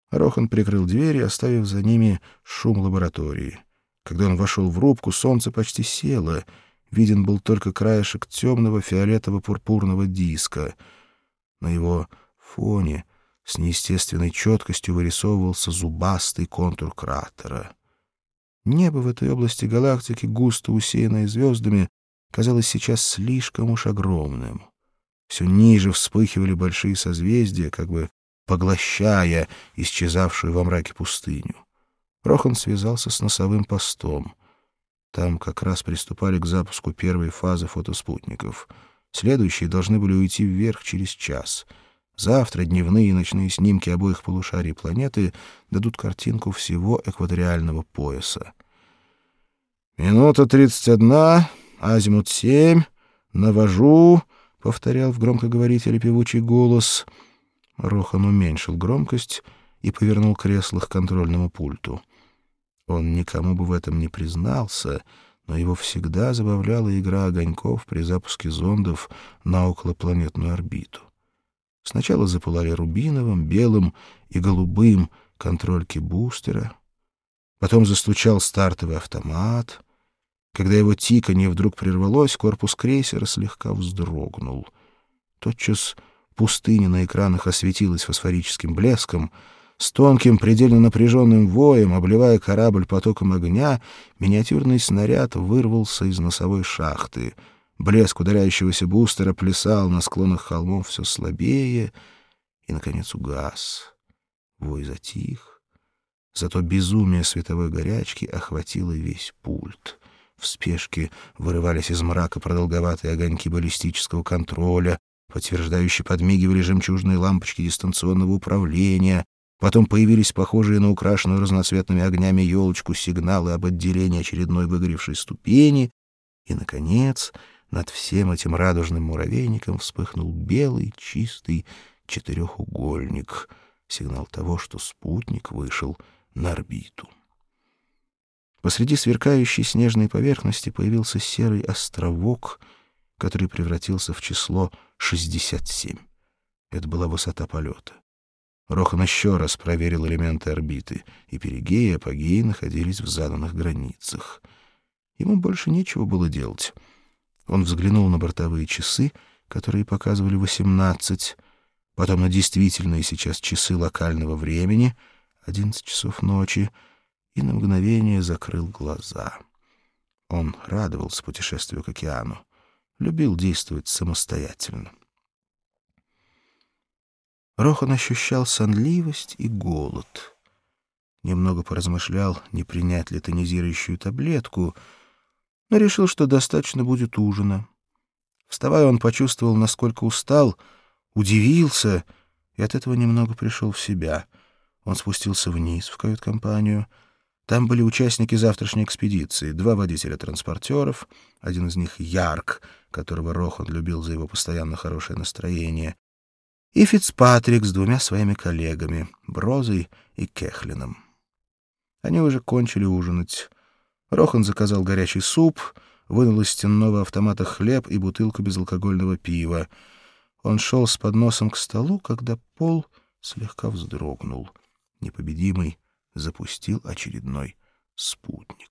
Рохан прикрыл двери, оставив за ними шум лаборатории. Когда он вошел в рубку, солнце почти село. Виден был только краешек темного фиолетово-пурпурного диска. На его фоне с неестественной четкостью вырисовывался зубастый контур кратера. Небо в этой области галактики, густо усеянное звездами, казалось сейчас слишком уж огромным. Все ниже вспыхивали большие созвездия, как бы поглощая исчезавшую во мраке пустыню. Рохан связался с носовым постом. Там как раз приступали к запуску первой фазы фотоспутников. Следующие должны были уйти вверх через час. Завтра дневные и ночные снимки обоих полушарий планеты дадут картинку всего экваториального пояса. «Минута 31, азимут 7, навожу», — повторял в громкоговорителе певучий голос. Рохан уменьшил громкость и повернул кресло к контрольному пульту. Он никому бы в этом не признался, но его всегда забавляла игра огоньков при запуске зондов на околопланетную орбиту. Сначала запылали рубиновым, белым и голубым контрольки бустера. Потом застучал стартовый автомат. Когда его тиканье вдруг прервалось, корпус крейсера слегка вздрогнул. Тотчас пустыня на экранах осветилась фосфорическим блеском. С тонким, предельно напряженным воем, обливая корабль потоком огня, миниатюрный снаряд вырвался из носовой шахты. Блеск удаляющегося бустера плясал на склонах холмов все слабее и, наконец, угас. Вой затих. Зато безумие световой горячки охватило весь пульт. В спешке вырывались из мрака продолговатые огоньки баллистического контроля, подтверждающие подмигивали жемчужные лампочки дистанционного управления. Потом появились похожие на украшенную разноцветными огнями елочку сигналы об отделении очередной выгоревшей ступени. И, наконец, над всем этим радужным муравейником вспыхнул белый, чистый четырехугольник, сигнал того, что спутник вышел на орбиту. Посреди сверкающей снежной поверхности появился серый островок, который превратился в число 67. Это была высота полета. Рохан еще раз проверил элементы орбиты, и перигей и апогей находились в заданных границах. Ему больше нечего было делать. Он взглянул на бортовые часы, которые показывали 18, потом на действительные сейчас часы локального времени, 11 часов ночи, и на мгновение закрыл глаза. Он радовался путешествию к океану, любил действовать самостоятельно. Рохан ощущал сонливость и голод. Немного поразмышлял, не принять ли тонизирующую таблетку, но решил, что достаточно будет ужина. Вставая, он почувствовал, насколько устал, удивился и от этого немного пришел в себя. Он спустился вниз в кают-компанию. Там были участники завтрашней экспедиции, 2 водителя транспортеров, один из них Ярк, которого Рохан любил за его постоянно хорошее настроение, и Фицпатрик с 2 своими коллегами, Брозой и Кехлином. Они уже кончили ужинать. Рохан заказал горячий суп, вынул из стенного автомата хлеб и бутылку безалкогольного пива. Он шел с подносом к столу, когда пол слегка вздрогнул. Непобедимый запустил очередной спутник.